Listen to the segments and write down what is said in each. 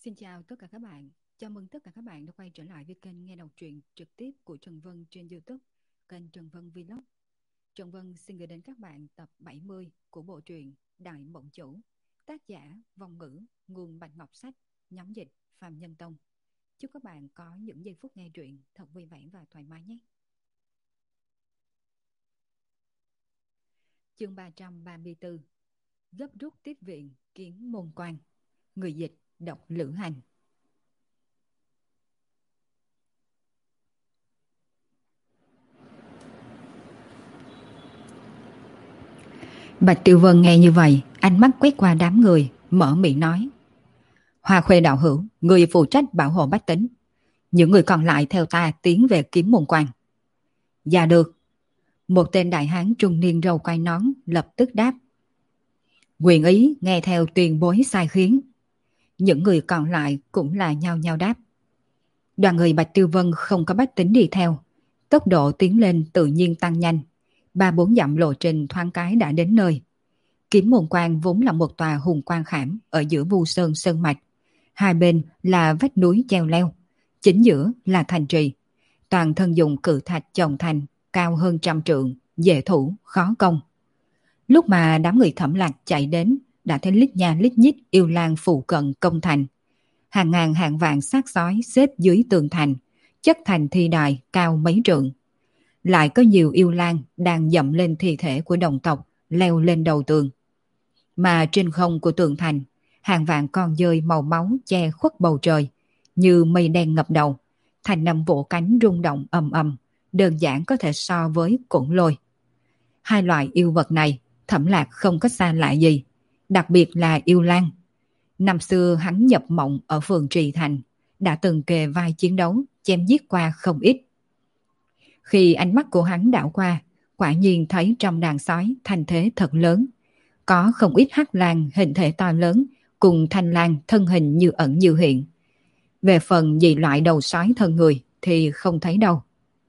Xin chào tất cả các bạn. Chào mừng tất cả các bạn đã quay trở lại với kênh nghe đọc truyện trực tiếp của Trần Vân trên YouTube, kênh Trần Vân Vlog. Trần Vân xin gửi đến các bạn tập 70 của bộ truyện Đại Mộng Chủ, tác giả Vong Ngữ, nguồn Bạch Ngọc Sách, nhóm dịch Phạm Nhân Tông. Chúc các bạn có những giây phút nghe truyện thật vui vẻ và thoải mái nhé. Chương 334: Gấp rút tiếp viện Kiến Môn Quan. Người dịch đọc Lữ Hành. Bạch Tiểu Vân nghe như vậy, ánh mắt quét qua đám người, mở miệng nói: Hoa Khuê đạo hữu, người phụ trách bảo hộ bách tính, những người còn lại theo ta tiến về Kiếm Môn Quan. Dạ được. Một tên đại hán trung niên râu quai nón lập tức đáp: Nguyện ý nghe theo tuyên bối sai khiến. Những người còn lại cũng là nhao nhao đáp. Đoàn người Bạch Tiêu Vân không có bách tính đi theo, tốc độ tiến lên tự nhiên tăng nhanh. 3-4 dặm lộ trình thoáng cái đã đến nơi. Kiếm Môn Quan vốn là một tòa hùng quan khảm ở giữa Vu Sơn sơn mạch. Hai bên là vách núi treo leo, chính giữa là thành trì. Toàn thân dùng cự thạch chồng thành, cao hơn 100 trượng, dễ thủ, khó công. Lúc mà đám người Thẩm Lạc chạy đến, đã thấy lít nha lít nhít yêu lang phụ cận công thành. Hàng ngàn hàng vạn xác sói xếp dưới tường thành, chất thành thi đài cao mấy trượng. Lại có nhiều yêu lang đang dậm lên thi thể của đồng tộc, leo lên đầu tường. Mà trên không của tường thành, hàng vạn con dơi màu máu che khuất bầu trời, như mây đen ngập đầu, thành nằm vỗ cánh rung động ầm ầm, đơn giản có thể so với cổn lôi. Hai loại yêu vật này, Thẩm Lạc không có xa lạ gì, đặc biệt là yêu lang. Năm xưa hắn nhập mộng ở phường Trì Thành, đã từng kề vai chiến đấu, chém giết qua không ít. Khi ánh mắt của hắn đảo qua, quả nhiên thấy trong đàn sói thành thế thật lớn. Có không ít hắc lang hình thể to lớn, cùng thanh lang thân hình như ẩn như hiện. Về phần dị loại đầu sói thân người thì không thấy đâu.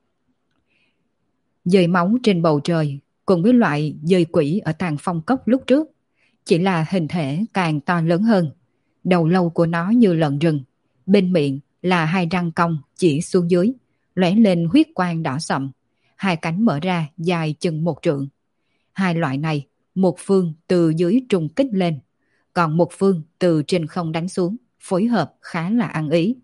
Dơi máu trên bầu trời cùng với loại dơi quỷ ở Tàng Phong Cốc lúc trước, chỉ là hình thể càng to lớn hơn. Đầu lâu của nó như lợn rừng, bên miệng là hai răng cong chỉ xuống dưới, lóe lên huyết quang đỏ sậm, hai cánh mở ra dài chừng 1 trượng. Hai loại này, một phương từ dưới trùng kích lên, còn một phương từ trên không đánh xuống, phối hợp khá là ăn ý.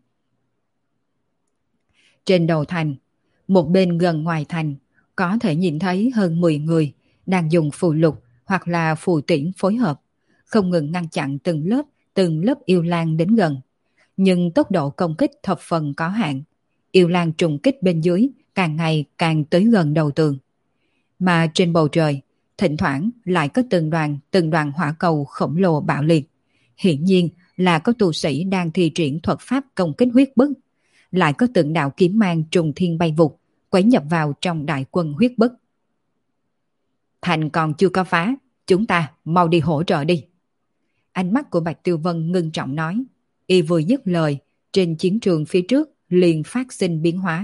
Trên đầu thành, một bên gần ngoài thành, có thể nhìn thấy hơn 10 người đang dùng phù lục hoặc là phù tiễn phối hợp, không ngừng ngăn chặn từng lớp yêu lang đến gần. Nhưng tốc độ công kích thập phần có hạn, yêu lang trùng kích bên dưới càng ngày càng tới gần đầu tường. Mà trên bầu trời, thỉnh thoảng lại có từng đoàn hỏa cầu khổng lồ bạo liệt. Hiển nhiên là có tu sĩ đang thi triển thuật pháp công kích huyết bức. Lại có từng đạo kiếm mang trùng thiên bay vụt, quấy nhập vào trong đại quân huyết bức. Thành còn chưa có phá, chúng ta mau đi hỗ trợ đi. Ánh mắt của Bạch Tiêu Vân ngưng trọng nói. Y vừa dứt lời, trên chiến trường phía trước liền phát sinh biến hóa.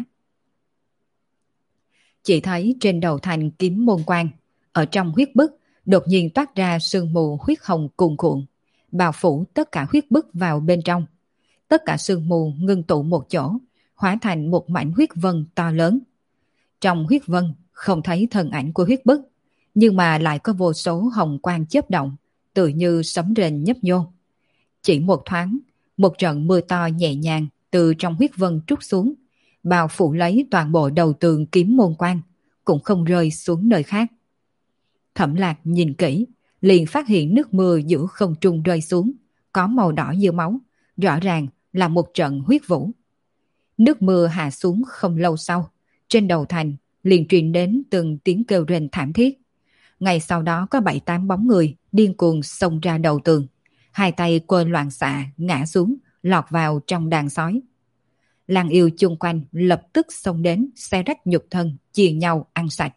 Chỉ thấy trên đầu thành Kiếm Môn Quan, ở trong huyết bức đột nhiên toát ra sương mù huyết hồng cuồn cuộn, bao phủ tất cả huyết bức vào bên trong. Tất cả sương mù ngưng tụ một chỗ, hóa thành một mảnh huyết vân to lớn. Trong huyết vân không thấy thân ảnh của huyết bức, nhưng mà lại có vô số hồng quang chớp động, tự như sấm rền nhấp nhô. Chỉ một thoáng, một trận mưa to nhẹ nhàng từ trong huyết vân trút xuống, bao phủ lấy toàn bộ đầu tường Kiếm Môn Quan, cũng không rơi xuống nơi khác. Thẩm Lạc nhìn kỹ, liền phát hiện nước mưa giữa không trung rơi xuống, có màu đỏ như máu, rõ ràng là một trận huyết vũ. Nước mưa hạ xuống không lâu sau, trên đầu thành liền truyền đến từng tiếng kêu rên thảm thiết. Ngay sau đó có 7-8 bóng người điên cuồng xông ra đầu tường, hai tay quơ loạn xạ ngã xuống, lọt vào trong đàn sói. Lang yêu chung quanh lập tức xông đến, xé rách nhục thân, chia nhau ăn sạch.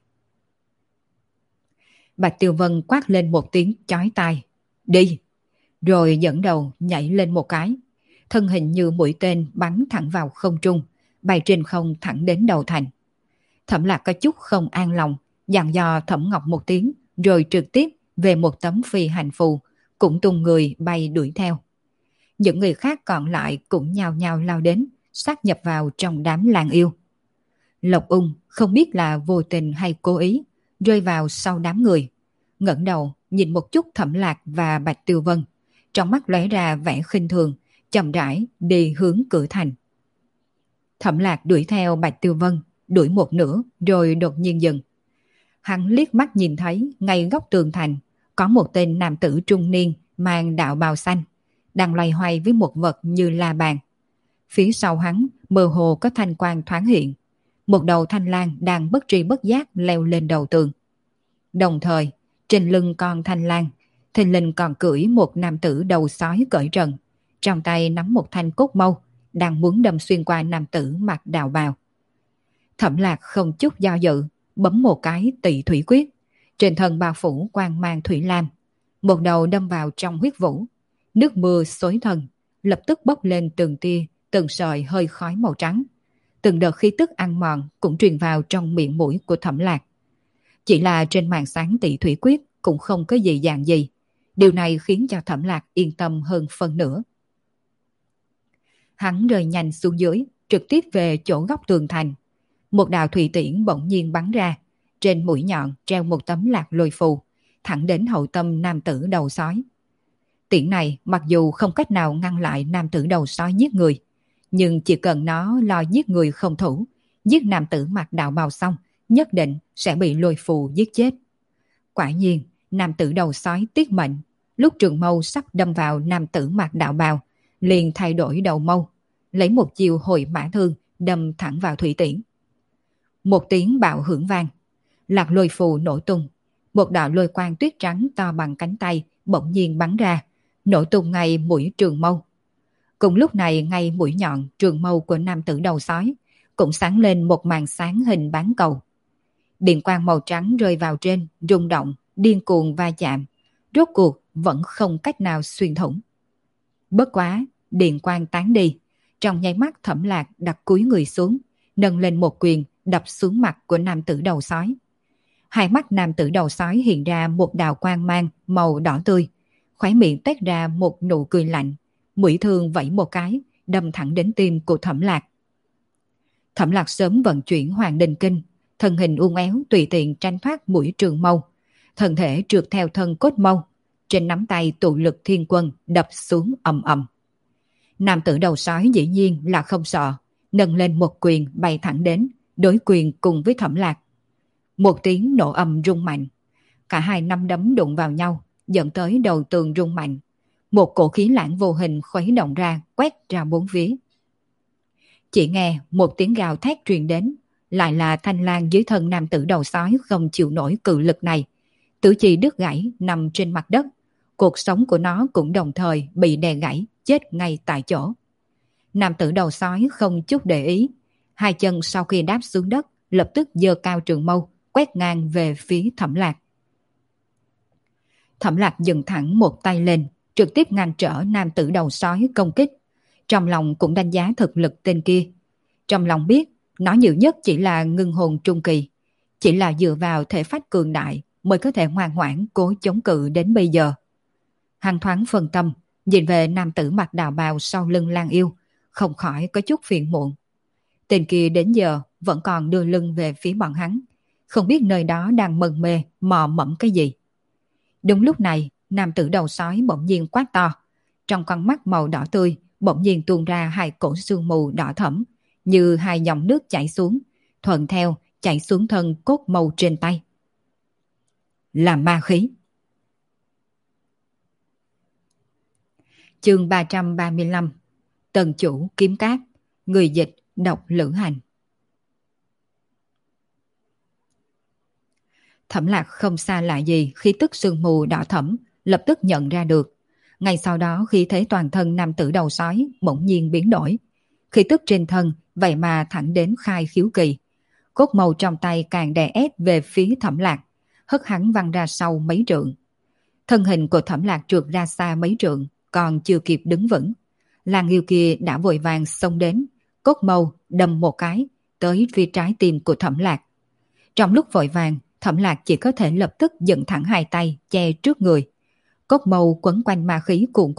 Bạch Tiêu Vân quát lên một tiếng chói tai, đi, rồi dẫn đầu nhảy lên một cái, thân hình như mũi tên bắn thẳng vào không trung, bay trên không thẳng đến đầu thành. Thẩm Lạc có chút không an lòng, dặn dò Thẩm Ngọc một tiếng, rồi trực tiếp về một tấm phi hành phù, cũng tung người bay đuổi theo. Những người khác còn lại cũng nhao nhao lao đến, sát nhập vào trong đám lang yêu. Lộc Ung không biết là vô tình hay cố ý, rơi vào sau đám người. Ngẩng đầu nhìn một chút Thẩm Lạc và Bạch Tiêu Vân, trong mắt lóe ra vẻ khinh thường, chậm rãi đi hướng cửa thành. Thẩm Lạc đuổi theo Bạch Tiêu Vân, đuổi một nửa rồi đột nhiên dừng. Hắn liếc mắt nhìn thấy ngay góc tường thành có một tên nam tử trung niên mang đạo bào xanh, đang loay hoay với một vật như la bàn. Phía sau hắn mơ hồ có thanh quang thoáng hiện, một đầu thanh lang đang bất tri bất giác leo lên đầu tường. Đồng thời, trên lưng con thanh lang, thình lình còn cưỡi một nam tử đầu sói cởi trần, trong tay nắm một thanh cốt mâu, đang muốn đâm xuyên qua nam tử mặc đạo bào. Thẩm Lạc không chút do dự, bấm một cái Tị Thủy Quyết, trên thân bao phủ quang mang thủy lam, một đầu đâm vào trong huyết vũ, nước mưa xối thân, lập tức bốc lên từng tia, từng sợi hơi khói màu trắng. Từng đợt khí tức ăn mòn cũng truyền vào trong miệng mũi của Thẩm Lạc. Chỉ là trên màn sáng Tị Thủy Quyết cũng không có gì dạng gì. Điều này khiến cho Thẩm Lạc yên tâm hơn phần nữa. Hắn rơi nhanh xuống dưới, trực tiếp về chỗ góc tường thành. Một đạo thủy tiễn bỗng nhiên bắn ra, trên mũi nhọn treo một tấm lạc lôi phù, thẳng đến hậu tâm nam tử đầu sói. Tiễn này mặc dù không cách nào ngăn lại nam tử đầu sói giết người, nhưng chỉ cần nó lo giết người không thủ, giết nam tử mặc đạo bào xong, nhất định sẽ bị lôi phù giết chết. Quả nhiên, nam tử đầu sói tiết mệnh, lúc trường mâu sắp đâm vào nam tử mặc đạo bào, liền thay đổi đầu mâu, lấy một chiều hồi mã thương đâm thẳng vào thủy tiễn. Một tiếng bạo hưởng vang, lạc lôi phù nổ tung, một đạo lôi quang tuyết trắng to bằng cánh tay bỗng nhiên bắn ra, nổ tung ngay mũi trường mâu. Cùng lúc này ngay mũi nhọn trường mâu của nam tử đầu sói cũng sáng lên một màn sáng hình bán cầu. Điện quang màu trắng rơi vào trên, rung động, điên cuồng va chạm, rốt cuộc vẫn không cách nào xuyên thủng. Bất quá, điện quang tán đi, trong nháy mắt Thẩm Lạc đặt cúi người xuống, nâng lên một quyền đập xuống mặt của nam tử đầu sói. Hai mắt nam tử đầu sói hiện ra một đạo quang mang màu đỏ tươi, khóe miệng toát ra một nụ cười lạnh, mũi thương vẫy một cái, đâm thẳng đến tim của Thẩm Lạc. Thẩm Lạc sớm vận chuyển Hoàng Đình Kinh, thân hình uốn éo tùy tiện tranh thoát mũi trường mâu, thân thể trượt theo thân cốt mâu, trên nắm tay tụ lực thiên quân đập xuống ầm ầm. Nam tử đầu sói dĩ nhiên là không sợ, nâng lên một quyền bay thẳng đến, đối quyền cùng với Thẩm Lạc. Một tiếng nổ ầm rung mạnh, cả hai nắm đấm đụng vào nhau, dẫn tới đầu tường rung mạnh. Một cổ khí lãng vô hình khuấy động ra, quét ra bốn phía. Chỉ nghe một tiếng gào thét truyền đến, lại là thanh lang dưới thân nam tử đầu sói không chịu nổi cự lực này. Tứ chi đứt gãy nằm trên mặt đất, cuộc sống của nó cũng đồng thời bị đè gãy, chết ngay tại chỗ. Nam tử đầu sói không chút để ý, hai chân sau khi đáp xuống đất, lập tức giơ cao trường mâu, quét ngang về phía Thẩm Lạc. Thẩm Lạc dừng thẳng một tay lên, trực tiếp ngăn trở nam tử đầu sói công kích. Trong lòng cũng đánh giá thực lực tên kia. Trong lòng biết, nó nhiều nhất chỉ là ngưng hồn trung kỳ, chỉ là dựa vào thể phách cường đại mới có thể ngoan ngoãn cố chống cự đến bây giờ. Hắn thoáng phân tâm, nhìn về nam tử mặc đạo bào sau lưng Lang Yêu, không khỏi có chút phiền muộn. Tên kia đến giờ vẫn còn đưa lưng về phía bọn hắn, không biết nơi đó đang mân mê mò mẫm cái gì. Đúng lúc này, nam tử đầu sói bỗng nhiên quát to, trong con mắt màu đỏ tươi bỗng nhiên tuôn ra hai cổ sương mù đỏ thẫm, như hai dòng nước chảy xuống, thuận theo chảy xuống thân cốt màu trên tay. Là ma khí. Chương 335, Tần chủ kiếm cát, người dịch độc Lữ Hành. Thẩm Lạc không xa lạ gì khi tức sương mù đỏ thẫm, lập tức nhận ra được. Ngay sau đó khi thấy toàn thân nam tử đầu sói bỗng nhiên biến đổi, khí tức trên thân vậy mà thẳng đến khai khiếu kỳ. Cốt màu trong tay càng đè ép về phía Thẩm Lạc, hất hắn văng ra sau mấy trượng. Thân hình của Thẩm Lạc trượt ra xa mấy trượng, còn chưa kịp đứng vững. Lang yêu kia đã vội vàng xông đến, cốt màu đâm một cái tới phía trái tim của Thẩm Lạc. Trong lúc vội vàng, Thẩm Lạc chỉ có thể lập tức dựng thẳng hai tay che trước người. Cốt màu quấn quanh ma khí cuồn cuộn,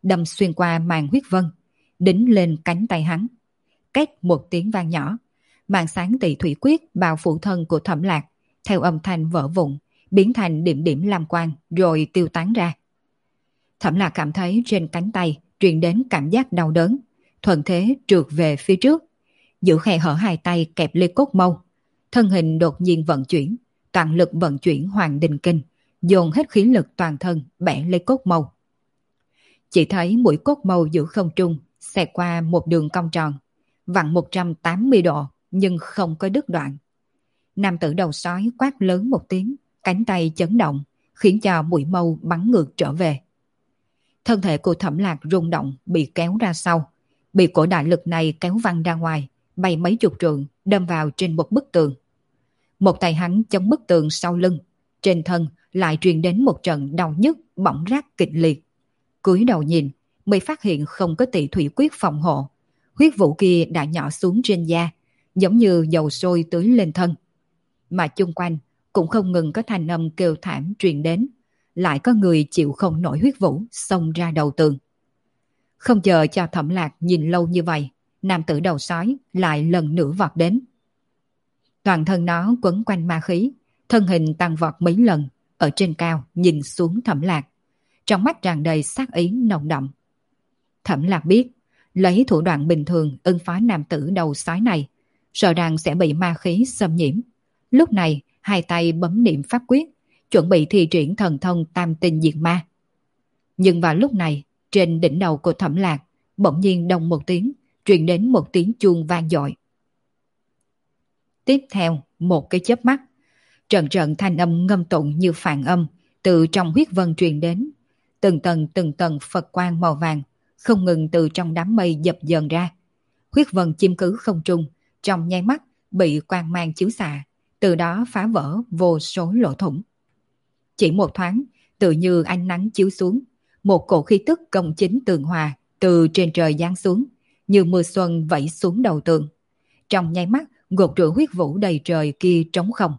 đâm xuyên qua màn huyết vân, đính lên cánh tay hắn. Két một tiếng vang nhỏ, màn sáng tỳ thủy quyết bao phủ thân của Thẩm Lạc, theo âm thanh vỡ vụn, biến thành điểm điểm lam quang rồi tiêu tán ra. Thẩm Lạc cảm thấy trên cánh tay truyền đến cảm giác đau đớn, thuận thế trượt về phía trước, giữa khe hở hai tay kẹp lê cốt mâu, thân hình đột nhiên vận chuyển, toàn lực vận chuyển Hoàng Đình Kinh, dồn hết khí lực toàn thân bẻ lê cốt mâu. Chỉ thấy mũi cốt mâu giữa không trung xẹt qua một đường cong tròn, vặn 180 độ nhưng không có đứt đoạn. Nam tử đầu sói quát lớn một tiếng, cánh tay chấn động, khiến cho mũi mâu bắn ngược trở về. Thân thể của Thẩm Lạc rung động, bị kéo ra sau, bị cổ đại lực này kéo văng ra ngoài, bay mấy chục trượng, đâm vào trên một bức tường. Một tay hắn chống bức tường sau lưng, trên thân lại truyền đến một trận đau nhức bỏng rát kịch liệt. Cúi đầu nhìn, mới phát hiện không có tỳ thủy quyết phòng hộ, huyết vụ kia đã nhỏ xuống trên da, giống như dầu sôi tưới lên thân. Mà chung quanh cũng không ngừng có thanh âm kêu thảm truyền đến, lại có người chịu không nổi huyết vũ xông ra đầu tường. Không chờ cho Thẩm Lạc nhìn lâu như vậy, nam tử đầu sói lại lần nữa vọt đến. Toàn thân nó quấn quanh ma khí, thân hình tăng vọt mấy lần, ở trên cao nhìn xuống Thẩm Lạc, trong mắt tràn đầy sát ý nồng đậm. Thẩm Lạc biết, lấy thủ đoạn bình thường ứng phó nam tử đầu sói này, sợ rằng sẽ bị ma khí xâm nhiễm. Lúc này, hai tay bấm niệm pháp quyết, chuẩn bị thi triển thần thông tam tinh diệt ma. Nhưng vào lúc này, trên đỉnh đầu của Thẩm Lạc, bỗng nhiên đông một tiếng, truyền đến một tiếng chuông vang dội. Tiếp theo, một cái chớp mắt, trận trận thanh âm ngâm tụng như phản âm từ trong huyết vân truyền đến, từng tầng Phật quang màu vàng không ngừng từ trong đám mây dập dờn ra. Huyết vân chiếm cứ không trung, trong nháy mắt bị quang mang chiếu xạ, từ đó phá vỡ vô số lỗ thủng. Chỉ một thoáng, tự như ánh nắng chiếu xuống, một cổ khí tức công chính tường hòa từ trên trời giáng xuống, như mưa xuân vẩy xuống đầu tường. Trong nháy mắt, gột rửa huyết vũ đầy trời kia trống không.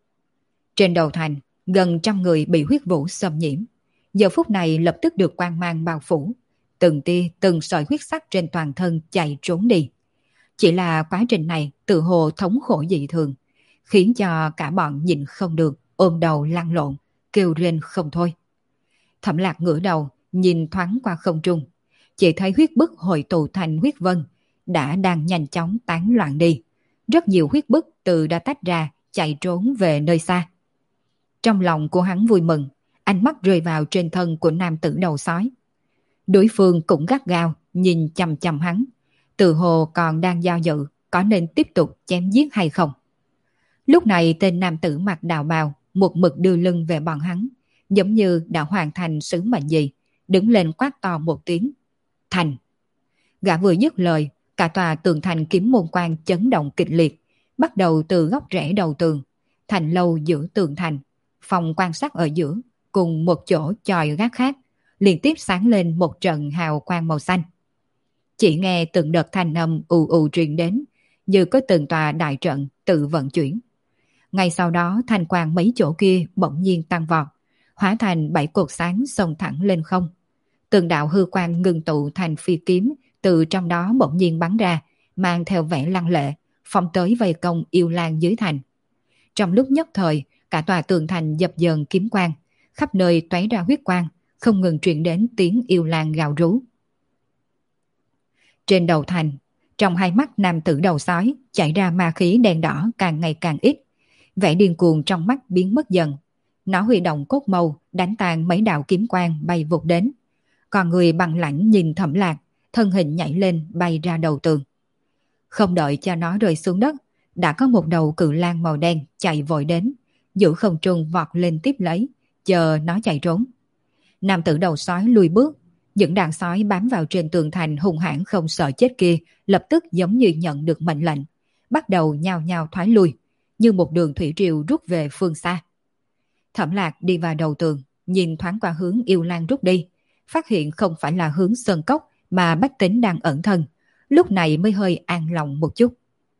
Trên đầu thành, gần trăm người bị huyết vũ xâm nhiễm. Giờ phút này lập tức được quang mang bao phủ, từng tia từng sợi huyết sắc trên toàn thân chạy trốn đi. Chỉ là quá trình này tự hồ thống khổ dị thường, khiến cho cả bọn nhịn không được, ôm đầu lăn lộn, kêu rên không thôi. Thẩm Lạc ngửa đầu, nhìn thoáng qua không trung, chỉ thấy huyết bức hội tụ thành huyết vân, đang nhanh chóng tán loạn đi. Rất nhiều huyết bức từ đã tách ra, chạy trốn về nơi xa. Trong lòng của hắn vui mừng, ánh mắt rơi vào trên thân của nam tử đầu sói. Đối phương cũng gắt gao, nhìn chằm chằm hắn, tự hồ còn đang do dự, có nên tiếp tục chém giết hay không. Lúc này tên nam tử mặc đạo bào, một mực đưa lưng về bọn hắn, giống như đã hoàn thành sứ mệnh gì, đứng lên quát to một tiếng. Thành! Gã vừa dứt lời, cả tòa tường thành kiếm môn quan chấn động kịch liệt, bắt đầu từ góc rẽ đầu tường, thành lâu giữa tường thành, phòng quan sát ở giữa, cùng một chỗ chòi gác khác, liên tiếp sáng lên một trận hào quang màu xanh. Chỉ nghe từng đợt thanh âm ù ù truyền đến, như có từng tòa đại trận tự vận chuyển. Ngay sau đó thanh quang mấy chỗ kia bỗng nhiên tăng vọt, hóa thành 7 cột sáng xông thẳng lên không. Từng đạo hư quang ngưng tụ thành phi kiếm từ trong đó bỗng nhiên bắn ra, mang theo vẻ lăng lệ, phóng tới vây công yêu lang dưới thành. Trong lúc nhất thời, cả tòa tường thành dập dờn kiếm quang, khắp nơi tóe ra huyết quang, không ngừng truyền đến tiếng yêu lang gào rú. Trên đầu thành, trong hai mắt nam tử đầu sói chảy ra ma khí đen đỏ càng ngày càng ít, vẻ điên cuồng trong mắt biến mất dần. Nó huy động cốt mâu đánh tan mấy đạo kiếm quang bay vụt đến. Còn người bằng lãnh nhìn Thẩm Lạc, thân hình nhảy lên bay ra đầu tường. Không đợi cho nó rơi xuống đất, đã có một đầu cự lang màu đen chạy vội đến, giữ không trung vọt lên tiếp lấy, chờ nó chạy trốn. Nam tử đầu sói lùi bước, những đàn sói bám vào trên tường thành hung hãn không sợ chết kia lập tức giống như nhận được mệnh lệnh, bắt đầu nhao nhao thoái lui, như một đường thủy triều rút về phương xa. Thẩm Lạc đi vào đầu tường, nhìn thoáng qua hướng yêu lang rút đi, phát hiện không phải là hướng sơn cốc mà Bách Tính đang ẩn thân, lúc này mới hơi an lòng một chút.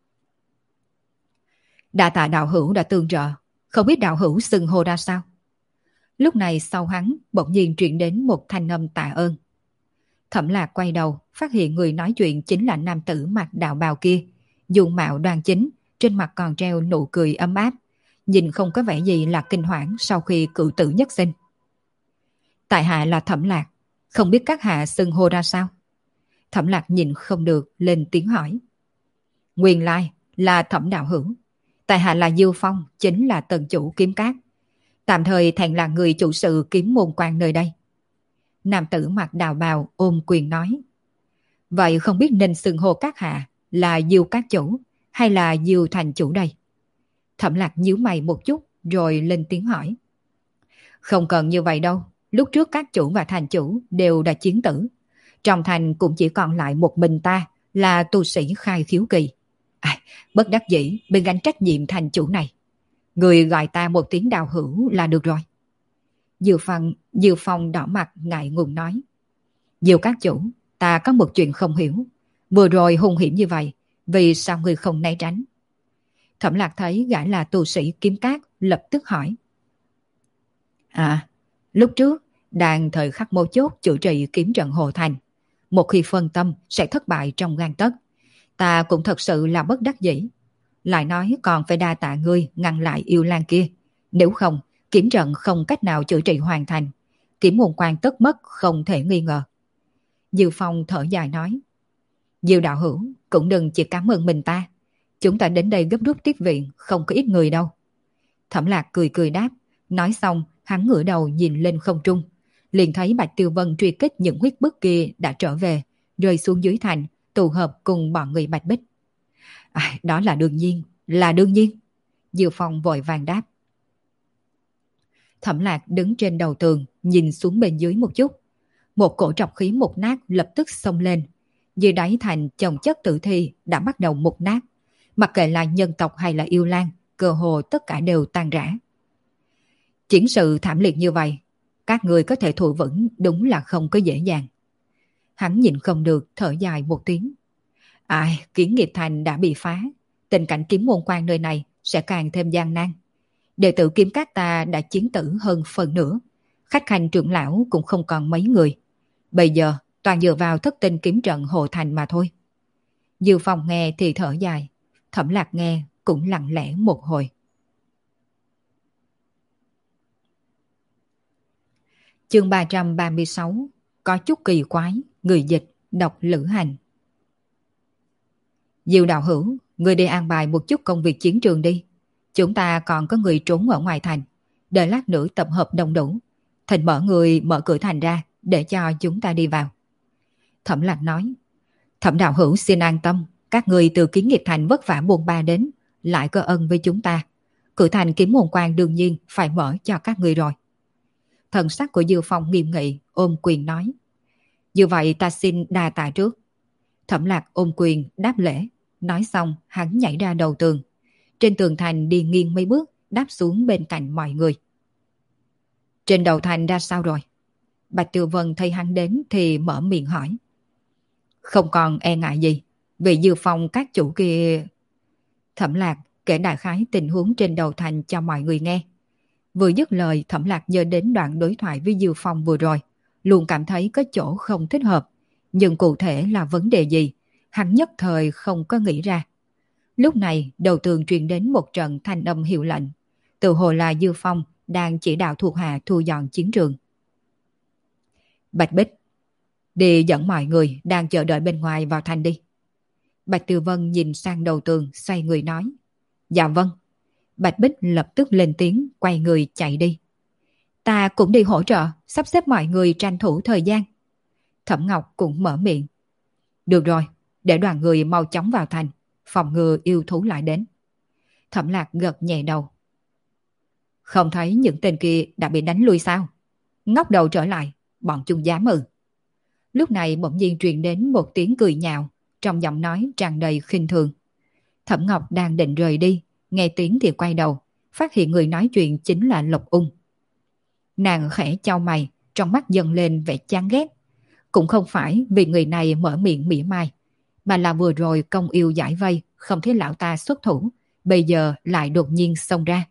Đa tạ đạo hữu đã tương trợ, không biết đạo hữu xưng hô ra sao? Lúc này sau hắn bỗng nhiên truyền đến một thanh âm tạ ơn. Thẩm Lạc quay đầu, phát hiện người nói chuyện chính là nam tử mặc đạo bào kia. Dung mạo đoan chính, trên mặt còn treo nụ cười ấm áp. Nhìn không có vẻ gì là kinh hoảng sau khi cựu tử nhất sinh. Tại hạ là Thẩm Lạc, không biết các hạ xưng hô ra sao? Thẩm Lạc nhìn không được, lên tiếng hỏi. Nguyên lai là Thẩm đạo hữu. Tại hạ là Dư Phong, chính là tần chủ kiếm cát. Tạm thời thẹn là người chủ sự kiếm môn quan nơi đây. Nam tử mặc đạo bào ôm quyền nói. Vậy không biết nên xưng hô các hạ là Diêu các chủ hay là Diêu thành chủ đây? Thẩm Lạc nhíu mày một chút rồi lên tiếng hỏi. Không cần như vậy đâu. Lúc trước các chủ và thành chủ đều đã chiến tử. Trong thành cũng chỉ còn lại một mình ta là tu sĩ khai khiếu kỳ. Bất đắc dĩ bên gánh trách nhiệm thành chủ này. Người gọi ta một tiếng đạo hữu là được rồi. Diêu Phong đỏ mặt ngại ngùng nói. Diêu các chủ, ta có một chuyện không hiểu. Vừa rồi hung hiểm như vậy, vì sao người không né tránh? Thẩm Lạc thấy gã là tu sĩ kiếm cát, lập tức hỏi. Lúc trước, đang thời khắc mấu chốt chữa trị kiếm trận Hồ Thành. Một khi phân tâm sẽ thất bại trong gang tấc. Ta cũng thật sự là bất đắc dĩ. Lại nói còn phải đa tạ ngươi ngăn lại yêu lang kia. Nếu không, kiếm trận không cách nào chữa trị hoàn thành. Kiếm môn quan tất mất không thể nghi ngờ. Diêu Phong thở dài nói. Diêu đạo hữu cũng đừng chỉ cảm ơn mình ta. Chúng ta đến đây gấp rút tiếp viện, không có ít người đâu. Thẩm Lạc cười cười đáp. Nói xong, hắn ngửa đầu nhìn lên không trung. Liền thấy Bạch Tiêu Vân truy kích những huyết bức kia đã trở về, rơi xuống dưới thành, tụ hợp cùng bọn người Bạch Bích. Đó là đương nhiên, là đương nhiên. Diêu Phong vội vàng đáp. Thẩm Lạc đứng trên đầu tường, nhìn xuống bên dưới một chút. Một cổ trọc khí mục nát lập tức xông lên. Dưới đáy thành chồng chất tử thi đã bắt đầu mục nát. Mặc kệ là nhân tộc hay là yêu lang, cơ hồ tất cả đều tan rã. Chiến sự thảm liệt như vậy, các người có thể thủ vững đúng là không có dễ dàng. Hắn nhìn không được, thở dài một tiếng. Kiến nghiệp thành đã bị phá, tình cảnh kiếm môn quan nơi này sẽ càng thêm gian nan. Đệ tử kiếm các ta đã chiến tử hơn phần nửa, khách khanh trưởng lão cũng không còn mấy người. Bây giờ toàn dựa vào thất tinh kiếm trận Hồ Thành mà thôi. Dư Phong nghe thì thở dài, Thẩm Lạc nghe cũng lặng lẽ một hồi. Chương 336, có chút kỳ quái, người dịch, đọc Lữ Hành. Diêu đạo hữu, người đi an bài một chút công việc chiến trường đi. Chúng ta còn có người trốn ở ngoài thành. Đợi lát nữa tập hợp đông đủ. Thịnh mở cửa thành ra để cho chúng ta đi vào. Thẩm Lạc nói. Thẩm đạo hữu xin an tâm. Các người từ Kiến Nghiệp thành vất vả buôn ba đến, lại có ân với chúng ta. Cửa thành kiếm môn quan đương nhiên phải mở cho các người rồi. Thần sắc của Dư Phong nghiêm nghị, ôm quyền nói. Như vậy ta xin đa tạ trước. Thẩm Lạc ôm quyền đáp lễ. Nói xong hắn nhảy ra đầu tường. Trên tường thành đi nghiêng mấy bước, đáp xuống bên cạnh mọi người. Trên đầu thành ra sao rồi? Bạch Tiêu Vân thấy hắn đến thì mở miệng hỏi. Không còn e ngại gì, vì Dư Phong các chủ kia... Thẩm Lạc kể đại khái tình huống trên đầu thành cho mọi người nghe. Vừa dứt lời, Thẩm Lạc nhớ đến đoạn đối thoại với Dư Phong vừa rồi, luôn cảm thấy có chỗ không thích hợp, nhưng cụ thể là vấn đề gì, hắn nhất thời không có nghĩ ra. Lúc này, đầu tường truyền đến một trận thanh âm hiệu lệnh, tự hồ là Dư Phong đang chỉ đạo thuộc hạ thu dọn chiến trường. Bạch Bích, đi dẫn mọi người đang chờ đợi bên ngoài vào thành đi. Bạch Tiêu Vân nhìn sang đầu tường, xoay người nói. Dạ vâng. Bạch Bích lập tức lên tiếng, quay người chạy đi. Ta cũng đi hỗ trợ, sắp xếp mọi người tranh thủ thời gian. Thẩm Ngọc cũng mở miệng. Được rồi, để đoàn người mau chóng vào thành, phòng ngừa yêu thú lại đến. Thẩm Lạc gật nhẹ đầu. Không thấy những tên kia đã bị đánh lui sao? Ngóc đầu trở lại, bọn chúng dám ư? Lúc này bỗng nhiên truyền đến một tiếng cười nhạo, trong giọng nói tràn đầy khinh thường. Thẩm Ngọc đang định rời đi, nghe tiếng thì quay đầu, phát hiện người nói chuyện chính là Lộc Ung. Nàng khẽ chau mày, trong mắt dâng lên vẻ chán ghét. Cũng không phải vì người này mở miệng mỉa mai, mà là vừa rồi công yêu giải vây, không thấy lão ta xuất thủ, bây giờ lại đột nhiên xông ra.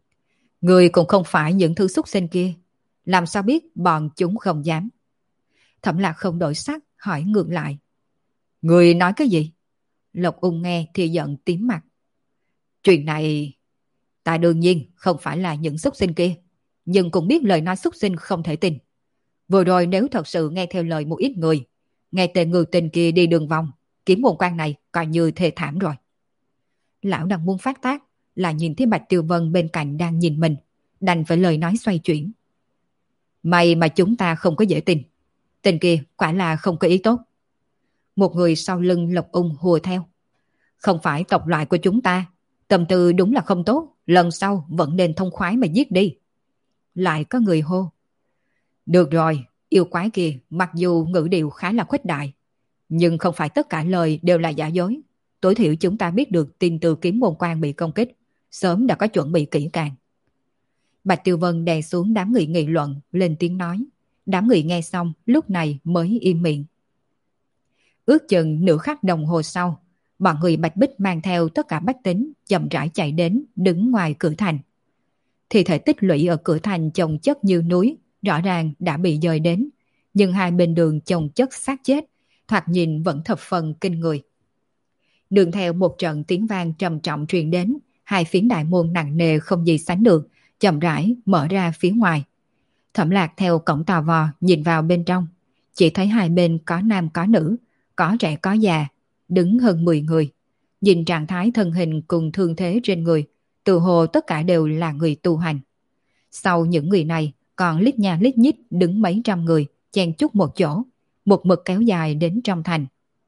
Người cũng không phải những thứ xuất sinh kia, làm sao biết bọn chúng không dám. Thẩm Lạc không đổi sắc, hỏi ngược lại. Người nói cái gì? Lộc Ung nghe thì giận tím mặt. Chuyện này, ta đương nhiên không phải là những súc sinh kia, nhưng cũng biết lời nói súc sinh không thể tin. Vừa rồi nếu thật sự nghe theo lời một ít người, nghe tên người tình kia đi đường vòng, kiếm môn quan này coi như thê thảm rồi. Lão đang muốn phát tác, là nhìn thấy Bạch Tiêu Vân bên cạnh đang nhìn mình, đành phải lời nói xoay chuyển. May mà chúng ta không có dễ tin. Tên kia quả là không có ý tốt. Một người sau lưng Lộc Ung hùa theo. Không phải tộc loại của chúng ta, tâm tư đúng là không tốt, lần sau vẫn nên thông khoái mà giết đi. Lại có người hô. Được rồi, yêu quái kia mặc dù ngữ điệu khá là khuếch đại, nhưng không phải tất cả lời đều là giả dối. Tối thiểu chúng ta biết được tin từ kiếm môn quan bị công kích, sớm đã có chuẩn bị kỹ càng. Bạch Tiêu Vân đè xuống đám người nghị luận, lên tiếng nói. Đám người nghe xong lúc này mới im miệng. Ước chừng nửa khắc đồng hồ sau, bọn người Bạch Bích mang theo tất cả bách tính chậm rãi chạy đến đứng ngoài cửa thành. Thi thể tích lũy ở cửa thành chồng chất như núi, rõ ràng đã bị dời đến, nhưng hai bên đường chồng chất xác chết, thoạt nhìn vẫn thập phần kinh người. Đường theo một trận tiếng vang trầm trọng truyền đến, hai phiến đại môn nặng nề không gì sánh được, chậm rãi mở ra phía ngoài. Thẩm Lạc theo cổng tò vò nhìn vào bên trong, chỉ thấy hai bên có nam có nữ, có trẻ có già, đứng hơn 10 người. Nhìn trạng thái thân hình cùng thương thế trên người, tự hồ tất cả đều là người tu hành. Sau những người này còn lít nha lít nhít đứng mấy trăm người, chen chúc một chỗ, một mực kéo dài đến trong thành.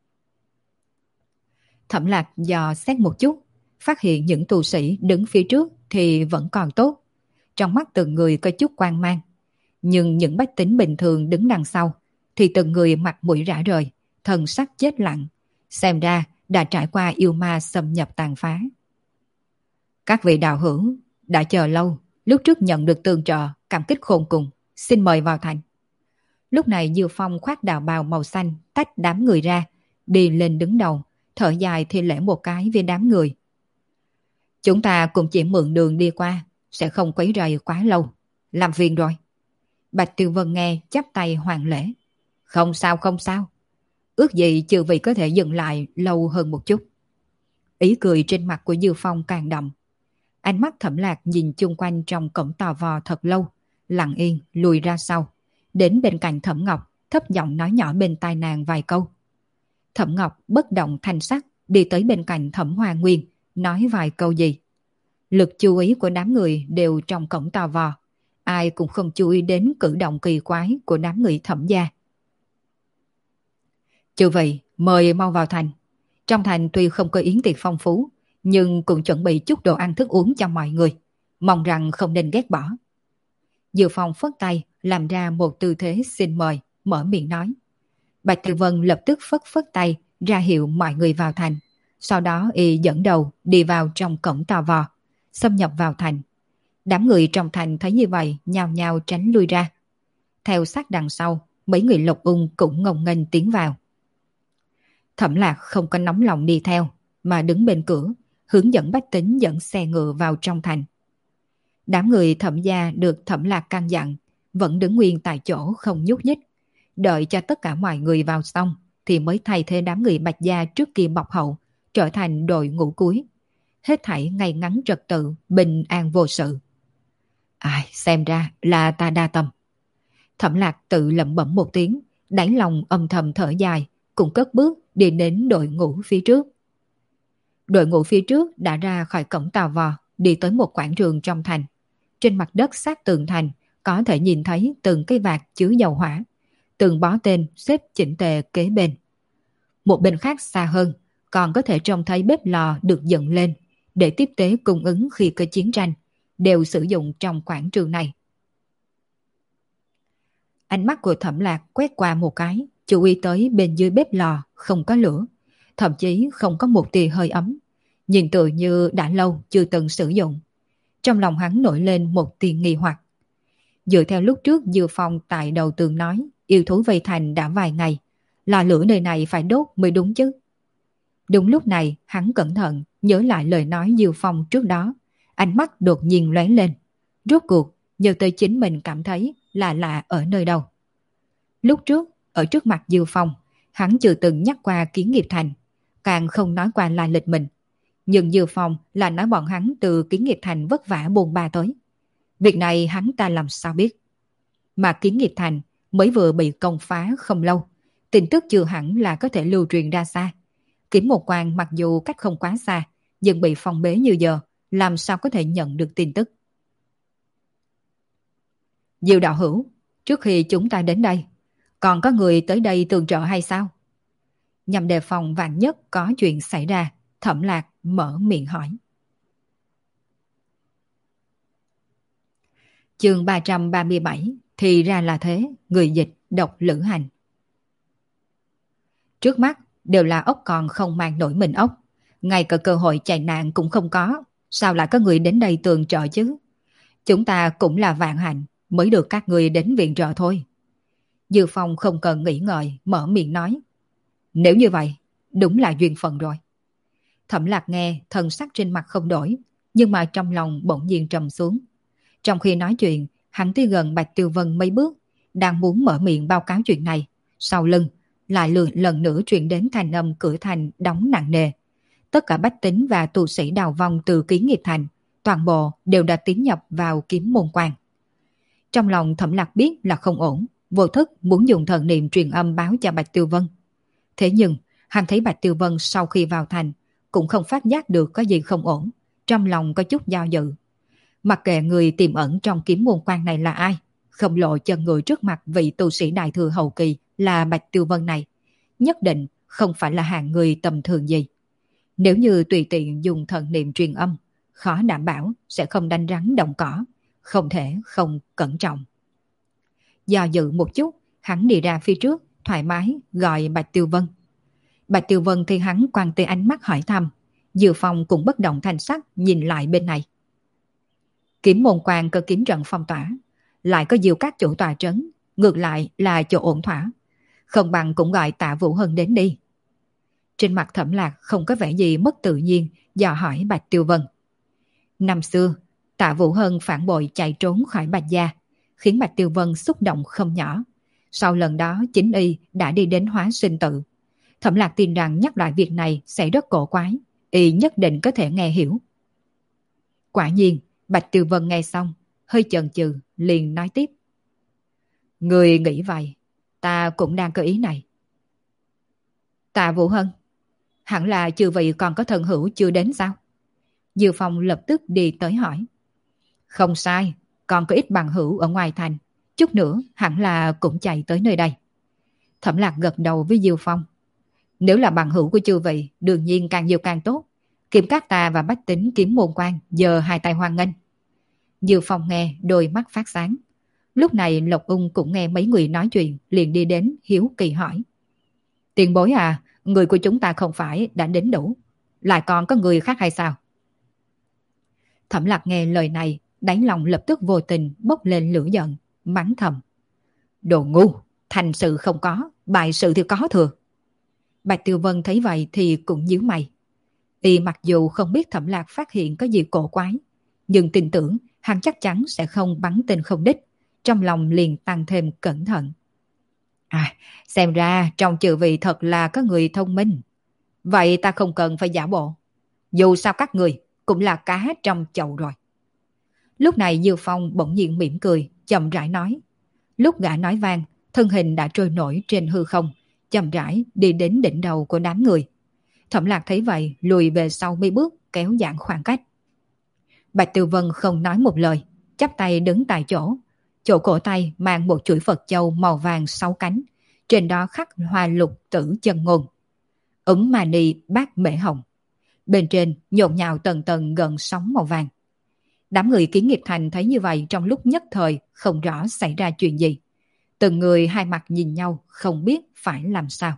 Thẩm Lạc dò xét một chút, phát hiện những tu sĩ đứng phía trước thì vẫn còn tốt. Trong mắt từng người có chút quang mang. Nhưng những bách tính bình thường đứng đằng sau thì từng người mặt mũi rã rời, thần sắc chết lặng. Xem ra đã trải qua yêu ma xâm nhập tàn phá. Các vị đạo hữu đã chờ lâu, lúc trước nhận được tương trợ, cảm kích khôn cùng, xin mời vào thành. Lúc này Diêu Phong khoác đạo bào màu xanh tách đám người ra, đi lên đứng đầu, thở dài thi lễ một cái với đám người. Chúng ta cũng chỉ mượn đường đi qua, sẽ không quấy rầy quá lâu. Làm phiền rồi. Bạch Tiêu Vân nghe chắp tay hoàn lễ. Không sao không sao. Ước gì chư vị có thể dừng lại lâu hơn một chút. Ý cười trên mặt của Diêu Phong càng đậm. Ánh mắt Thẩm Lạc nhìn chung quanh trong cổng tò vò thật lâu, lặng yên lùi ra sau, đến bên cạnh Thẩm Ngọc, thấp giọng nói nhỏ bên tai nàng vài câu. Thẩm Ngọc bất động thanh sắc đi tới bên cạnh Thẩm Hoa Nguyên, nói vài câu gì. Lực chú ý của đám người đều trong cổng tò vò, ai cũng không chú ý đến cử động kỳ quái của đám người Thẩm gia. Chư vị mời mau vào thành. Trong thành tuy không có yến tiệc phong phú, nhưng cũng chuẩn bị chút đồ ăn thức uống cho mọi người, mong rằng không nên ghét bỏ. Dư Phong phất tay làm ra một tư thế xin mời, mở miệng nói. Bạch Tử Vân lập tức phất phất tay ra hiệu mọi người vào thành. Sau đó y dẫn đầu đi vào trong cổng tò vò, xâm nhập vào thành. Đám người trong thành thấy như vậy nhao nhao tránh lui ra. Theo sát đằng sau, mấy người Lộc Ung cũng ngông nghênh tiến vào. Thẩm Lạc không có nóng lòng đi theo, mà đứng bên cửa, hướng dẫn bách tính dẫn xe ngựa vào trong thành. Đám người Thẩm gia được Thẩm Lạc căn dặn, vẫn đứng nguyên tại chỗ không nhúc nhích. Đợi cho tất cả mọi người vào xong, thì mới thay thế đám người Bạch gia trước kia bọc hậu, trở thành đội ngũ cuối. Hết thảy ngay ngắn trật tự, bình an vô sự. Ai, xem ra là ta đa tâm. Thẩm Lạc tự lẩm bẩm một tiếng, đáy lòng âm thầm thở dài, cũng cất bước đi đến đội ngũ phía trước. Đội ngũ phía trước đã ra khỏi cổng tò vò, đi tới một quảng trường trong thành. Trên mặt đất sát tường thành, có thể nhìn thấy từng cây vạc chứa dầu hỏa, từng bó tên xếp chỉnh tề kế bên. Một bên khác xa hơn, còn có thể trông thấy bếp lò được dựng lên, để tiếp tế cung ứng khi có chiến tranh, đều sử dụng trong quảng trường này. Ánh mắt của Thẩm Lạc quét qua một cái, chú ý tới bên dưới bếp lò không có lửa, thậm chí không có một tia hơi ấm, nhìn tựa như đã lâu chưa từng sử dụng. Trong lòng hắn nổi lên một tia nghi hoặc. Dựa theo lúc trước Dư Phong tại đầu tường nói, yêu thú vây thành đã vài ngày, lò lửa nơi này phải đốt mới đúng chứ. Đúng lúc này hắn cẩn thận nhớ lại lời nói Dư Phong trước đó, ánh mắt đột nhiên lóe lên. Rốt cuộc nhớ tới chính mình cảm thấy là lạ ở nơi đâu. Lúc trước ở trước mặt Dư Phong, hắn chưa từng nhắc qua Kiến Nghiệp Thành, càng không nói qua lai lịch mình. Nhưng Dư Phong là nói bọn hắn từ Kiến Nghiệp Thành vất vả bôn ba tới. Việc này hắn ta làm sao biết. Mà Kiến Nghiệp Thành mới vừa bị công phá không lâu, tin tức chưa hẳn là có thể lưu truyền ra xa. Kiếm một quan mặc dù cách không quá xa, nhưng bị phong bế như giờ, làm sao có thể nhận được tin tức. Diệu đạo hữu, trước khi chúng ta đến đây, còn có người tới đây tường trợ hay sao? Nhằm đề phòng vạn nhất có chuyện xảy ra, Thẩm Lạc mở miệng hỏi. Chương 337, thì ra là thế, người dịch độc lữ hành. Trước mắt đều là ốc còn không mang nổi mình ốc, ngay cả cơ hội chạy nạn cũng không có, sao lại có người đến đây tường trợ chứ? Chúng ta cũng là vạn hạnh mới được các người đến viện trợ thôi. Dư Phong không cần nghĩ ngợi, mở miệng nói. Nếu như vậy, đúng là duyên phận rồi. Thẩm Lạc nghe, thần sắc trên mặt không đổi, nhưng mà trong lòng bỗng nhiên trầm xuống. Trong khi nói chuyện, hắn tới gần Bạch Tiêu Vân mấy bước, đang muốn mở miệng báo cáo chuyện này. Sau lưng, lại lần nữa truyền đến thanh âm cửa thành đóng nặng nề. Tất cả bách tính và tu sĩ đào vong từ Kiến Nghiệp Thành, toàn bộ đều đã tiến nhập vào Kiếm Môn Quan. Trong lòng Thẩm Lạc biết là không ổn, vô thức muốn dùng thần niệm truyền âm báo cho Bạch Tiêu Vân. Thế nhưng, hắn thấy Bạch Tiêu Vân sau khi vào thành, cũng không phát giác được có gì không ổn, trong lòng có chút do dự. Mặc kệ người tiềm ẩn trong Kiếm Môn Quan này là ai, không lộ chân người trước mặt vị tu sĩ đại thừa hậu kỳ là Bạch Tiêu Vân này, nhất định không phải là hạng người tầm thường gì. Nếu như tùy tiện dùng thần niệm truyền âm, khó đảm bảo sẽ không đánh rắn động cỏ, không thể không cẩn trọng. Do dự một chút, hắn đi ra phía trước, thoải mái gọi Bạch Tiêu Vân. Bạch Tiêu Vân thì hắn quăng tới ánh mắt hỏi thăm, Dư Phong cũng bất động thanh sắc nhìn lại bên này. Kiếm Môn Quan cơ kiếm trận phong tỏa, lại có nhiều các chỗ tòa trấn, ngược lại là chỗ ổn thỏa. Không bằng cũng gọi Tạ Vũ Hân đến đi. Trên mặt Thẩm Lạc không có vẻ gì mất tự nhiên, dò hỏi Bạch Tiêu Vân. Năm xưa, Tạ Vũ Hân phản bội chạy trốn khỏi Bạch Gia, khiến Bạch Tiêu Vân xúc động không nhỏ. Sau lần đó chính y đã đi đến Hóa Sinh Tự. Thẩm Lạc tin rằng nhắc lại việc này sẽ rất cổ quái, y nhất định có thể nghe hiểu. Quả nhiên, Bạch Tiêu Vân nghe xong, hơi chần chừ, liền nói tiếp. Người nghĩ vậy, ta cũng đang có ý này. Tạ Vũ Hân, hẳn là chư vị còn có thân hữu chưa đến sao? Dư Phong lập tức đi tới hỏi. Không sai, còn có ít bằng hữu ở ngoài thành, chút nữa hẳn là cũng chạy tới nơi đây. Thẩm Lạc gật đầu với Dư Phong. Nếu là bằng hữu của chư vị, đương nhiên càng nhiều càng tốt. Kiếm Cát ta và bách tính Kiếm Môn Quan giờ hai tay hoan nghênh. Dư Phong nghe, đôi mắt phát sáng. Lúc này Lộc Ung cũng nghe mấy người nói chuyện, liền đi đến hiếu kỳ hỏi. Tiền bối à, người của chúng ta không phải đã đến đủ, lại còn có người khác hay sao? Thẩm Lạc nghe lời này, đáy lòng lập tức vô tình bốc lên lửa giận, mắng thầm. Đồ ngu, thành sự không có, bại sự thì có thừa. Bạch Tiêu Vân thấy vậy thì cũng nhíu mày. Y mặc dù không biết Thẩm Lạc phát hiện có gì cổ quái, nhưng tin tưởng hắn chắc chắn sẽ không bắn tên không đích, trong lòng liền tăng thêm cẩn thận. À, xem ra trong chư vị thật là có người thông minh. Vậy ta không cần phải giả bộ. Dù sao các người cũng là cá trong chậu rồi. Lúc này Dư Phong bỗng nhiên mỉm cười, chậm rãi nói. Lúc gã nói vang, thân hình đã trôi nổi trên hư không, chậm rãi đi đến đỉnh đầu của đám người. Thẩm Lạc thấy vậy, lùi về sau mấy bước, kéo giãn khoảng cách. Bạch Tiêu Vân không nói một lời, chắp tay đứng tại chỗ. Chỗ cổ tay mang một chuỗi Phật châu màu vàng 6 cánh, trên đó khắc hoa lục tử chân ngôn. Mà ni bát mễ hồng. Bên trên nhộn nhạo tầng tầng gần sóng màu vàng. Đám người Kiến Nghiệp Thành thấy như vậy trong lúc nhất thời không rõ xảy ra chuyện gì. Từng người hai mặt nhìn nhau không biết phải làm sao.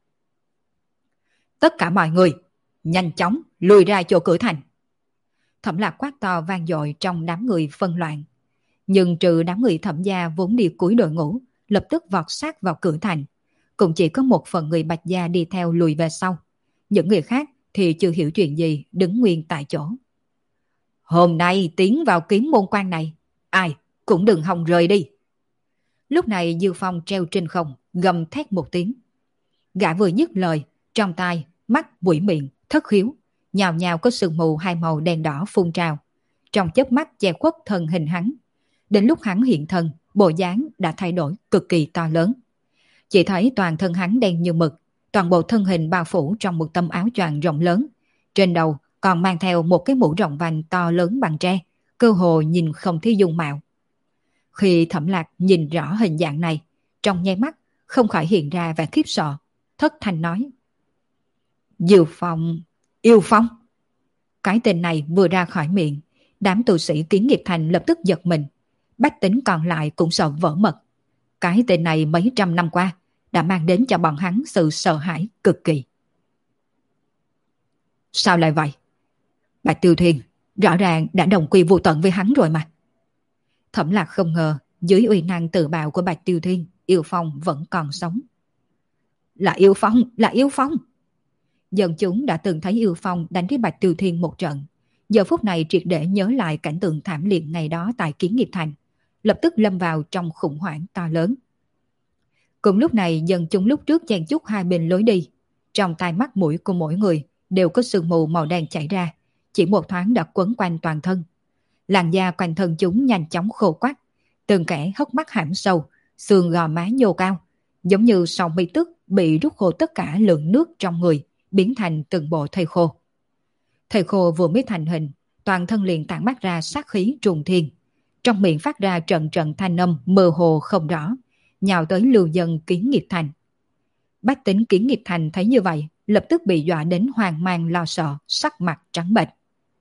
Tất cả mọi người, nhanh chóng lùi ra chỗ cửa thành. Thẩm Lạc quát to vang dội trong đám người phân loạn. Nhưng trừ đám người Thẩm gia vốn đi cuối đội ngũ, lập tức vọt sát vào cửa thành. Cũng chỉ có một phần người Bạch gia đi theo lùi về sau. Những người khác thì chưa hiểu chuyện gì, đứng nguyên tại chỗ. Hôm nay tiến vào Kiếm Môn Quan này, ai cũng đừng hòng rời đi. Lúc này Dư Phong treo trên không, gầm thét một tiếng. Gã vừa dứt lời, trong tai, mắt, mũi miệng, thất khiếu, nhào nhào có sương mù hai màu đen đỏ phun trào. Trong chớp mắt che khuất thân hình hắn. Đến lúc hắn hiện thân, bộ dáng đã thay đổi cực kỳ to lớn. Chỉ thấy toàn thân hắn đen như mực, toàn bộ thân hình bao phủ trong một tấm áo choàng rộng lớn. Trên đầu còn mang theo một cái mũ rộng vành to lớn bằng tre, cơ hồ nhìn không thấy dung mạo. Khi Thẩm Lạc nhìn rõ hình dạng này, trong nháy mắt không khỏi hiện ra vẻ khiếp sợ, thất thanh nói: Diêu Phong, Yêu Phong. Cái tên này vừa ra khỏi miệng, đám tu sĩ Kiến Nghiệp Thành lập tức giật mình. Bách tính còn lại cũng sợ vỡ mật. Cái tên này mấy trăm năm qua đã mang đến cho bọn hắn sự sợ hãi cực kỳ. Sao lại vậy? Bạch Tiêu Thiên rõ ràng đã đồng quy vô tận với hắn rồi mà. Thẩm Lạc không ngờ dưới uy năng tự bạo của Bạch Tiêu Thiên, Yêu Phong vẫn còn sống. Là Yêu Phong, là Yêu Phong. Dân chúng đã từng thấy Yêu Phong đánh với Bạch Tiêu Thiên một trận, giờ phút này triệt để nhớ lại cảnh tượng thảm liệt ngày đó tại Kiến Nghiệp Thành, lập tức lâm vào trong khủng hoảng to lớn. Cùng lúc này, dân chúng lúc trước chen chúc hai bên lối đi, trong tai mắt mũi của mỗi người đều có sương mù màu đen chảy ra, chỉ một thoáng đã quấn quanh toàn thân. Làn da quanh thân chúng nhanh chóng khô quắt, từng kẻ hốc mắt hãm sâu, xương gò má nhô cao, giống như sau mi tức bị rút khô tất cả lượng nước trong người, biến thành từng bộ thây khô. Thây khô vừa mới thành hình, toàn thân liền tản mát ra sát khí trùng thiên, trong miệng phát ra trận trận thanh âm mơ hồ không rõ, nhào tới lưu dân Kiến Nghiệp Thành. Bách tính Kiến Nghiệp Thành thấy như vậy, lập tức bị dọa đến hoang mang lo sợ, sắc mặt trắng bệch.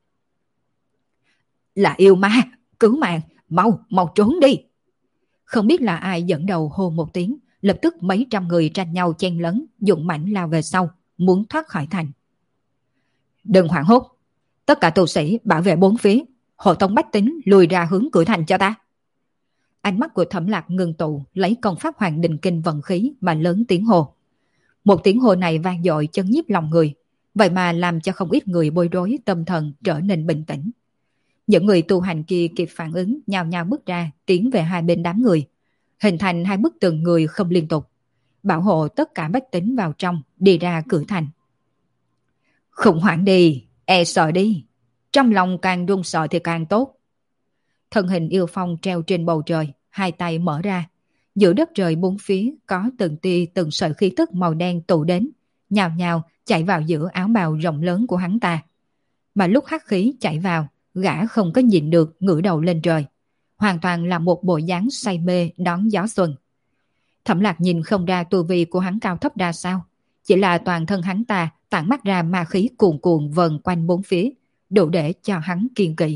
Là yêu ma, cứu mạng, mau trốn đi. Không biết là ai dẫn đầu hô một tiếng, lập tức mấy trăm người tranh nhau chen lấn, dũng mãnh lao về sau, muốn thoát khỏi thành. Đừng hoảng hốt, tất cả tu sĩ bảo vệ bốn phía, hộ tống bách tính lùi ra hướng cửa thành cho ta. Ánh mắt của Thẩm Lạc ngưng tụ, lấy công pháp Hoàng Đình Kinh vận khí mà lớn tiếng hô. Một tiếng hô này vang dội chấn nhiếp lòng người, vậy mà làm cho không ít người bối rối tâm thần trở nên bình tĩnh. Những người tu hành kia kịp phản ứng, nhào nhào bước ra, tiến về hai bên đám người, hình thành hai bức tường người không liên tục, bảo hộ tất cả bách tính vào trong, đi ra cửa thành. Khủng hoảng đi, e sợ đi, trong lòng càng run sợ thì càng tốt. Thân hình Yêu Phong treo trên bầu trời, hai tay mở ra, giữa đất trời bốn phía có từng tia từng sợi khí tức màu đen tụ đến, nhào nhào chạy vào giữa áo bào rộng lớn của hắn ta. Mà lúc hắc khí chạy vào, gã không có nhịn được ngửa đầu lên trời, hoàn toàn là một bộ dáng say mê đón gió xuân. Thẩm Lạc nhìn không ra tu vi của hắn cao thấp ra sao, chỉ là toàn thân hắn ta tản mát ra ma khí cuồn cuộn vần quanh bốn phía, đủ để cho hắn kiên kỵ.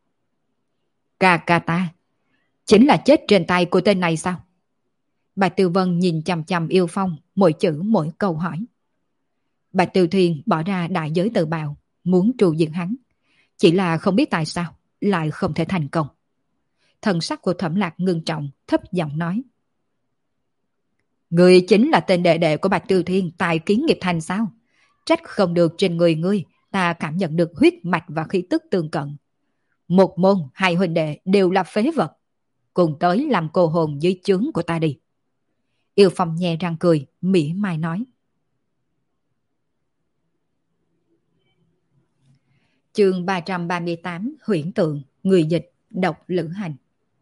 Ca ta, chính là chết trên tay của tên này sao? Bạch Tiêu Vân nhìn chằm chằm Yêu Phong, mỗi chữ mỗi câu hỏi. Bạch Tiêu Thiên bỏ ra đại giới tự bào, muốn tru diệt hắn, chỉ là không biết tại sao lại không thể thành công. Thần sắc của Thẩm Lạc ngưng trọng, thấp giọng nói: Ngươi chính là tên đệ đệ của Bạch Tiêu Thiên tại Kiến Nghiệp Thành sao? Trách không được trên người ngươi ta cảm nhận được huyết mạch và khí tức tương cận. Một môn hai huynh đệ đều là phế vật, cùng tới làm cô hồn dưới chướng của ta đi. Yêu Phong nhe răng cười, mỉa mai nói. Chương 338, Huyễn Tượng, người dịch, độc Lữ Hành.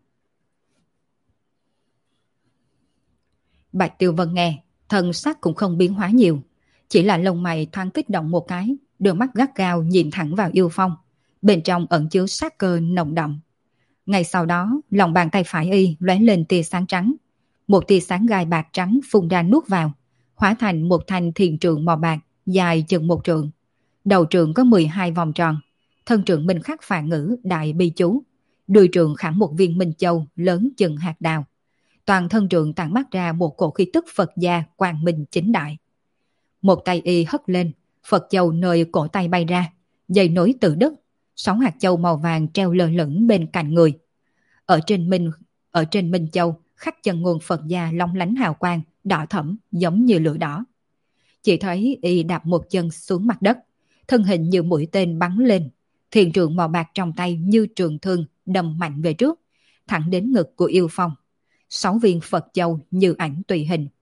Bạch Tiêu Vân nghe, thần sắc cũng không biến hóa nhiều, chỉ là lông mày thoáng kích động một cái, đôi mắt gắt gao nhìn thẳng vào Yêu Phong, bên trong ẩn chứa sát cơ nồng đậm. Ngay sau đó, lòng bàn tay phải y lóe lên tia sáng trắng, một tia sáng gai bạc trắng phun ra nuốt vào, hóa thành một thanh thiền trượng màu bạc dài chừng một trượng. Đầu trượng có 12 vòng tròn, thân trượng minh khắc phạn ngữ đại bi chú, đuôi trượng khảm một viên minh châu lớn chừng hạt đào. Toàn thân trượng tản mát ra một cổ khí tức Phật gia quang minh chính đại. Một tay y hất lên, Phật châu nơi cổ tay bay ra, dây nối từ đất, 6 hạt châu màu vàng treo lơ lửng bên cạnh người. Ở trên minh châu khắc chân nguồn Phật gia long lánh hào quang, đỏ thẫm giống như lửa đỏ. Chỉ thấy y đạp một chân xuống mặt đất, thân hình như mũi tên bắn lên, thiền trượng màu bạc trong tay như trường thương đâm mạnh về trước, thẳng đến ngực của Yêu Phong. 6 viên Phật châu như ảnh tùy hình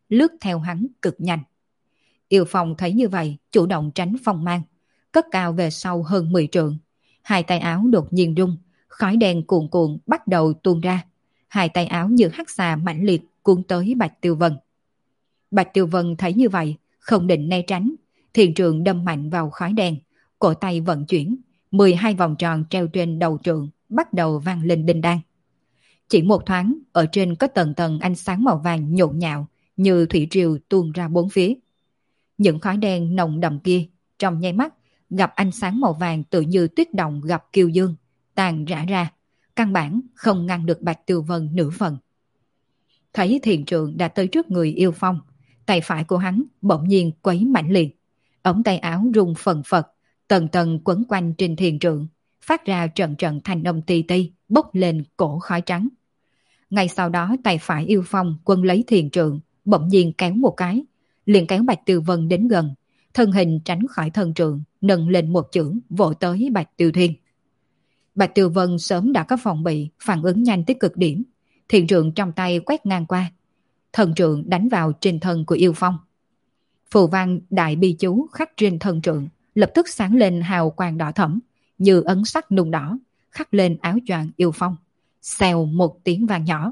lướt theo hắn cực nhanh. Yêu Phong thấy như vậy, chủ động tránh phong mang, cất cao về sau hơn 10 trượng. Hai tay áo đột nhiên rung, khói đen cuồn cuộn bắt đầu tuôn ra. Hai tay áo như hắc xà mãnh liệt cuốn tới Bạch Tiêu Vân. Bạch Tiêu Vân thấy như vậy, không định né tránh, thiền trượng đâm mạnh vào khói đen, cổ tay vận chuyển, 12 vòng tròn treo trên đầu trượng bắt đầu vang lên đinh đan. Chỉ một thoáng, ở trên có tầng tầng ánh sáng màu vàng nhộn nhạo như thủy triều tuôn ra bốn phía. Những khói đen nồng đậm kia trong nháy mắt gặp ánh sáng màu vàng tự như tuyết động gặp kiều dương, tàn rã ra, căn bản không ngăn được Bạch Tiêu Vân nửa phần. Thấy thiền trượng đã tới trước người Yêu Phong, tay phải của hắn bỗng nhiên quấy mạnh liệt, ống tay áo rung phần phật, tầng tầng quấn quanh trên thiền trượng, phát ra trận trận thanh âm ti ti, bốc lên cổ khói trắng. Ngay sau đó tay phải Yêu Phong quân lấy thiền trượng, bỗng nhiên kéo một cái, liền kéo Bạch Tiêu Vân đến gần, thân hình tránh khỏi thân trượng, nâng lên một chưởng vỗ tới Bạch Tiêu Thiên. Bạch Tiêu Vân sớm đã có phòng bị, phản ứng nhanh tới cực điểm, thiền trượng trong tay quét ngang qua, thần trượng đánh vào trên thân của Yêu Phong. Phù văn đại bi chú khắc trên thân trượng lập tức sáng lên hào quang đỏ thẫm, như ấn sắt nung đỏ, khắc lên áo choàng Yêu Phong. Xèo một tiếng vang nhỏ.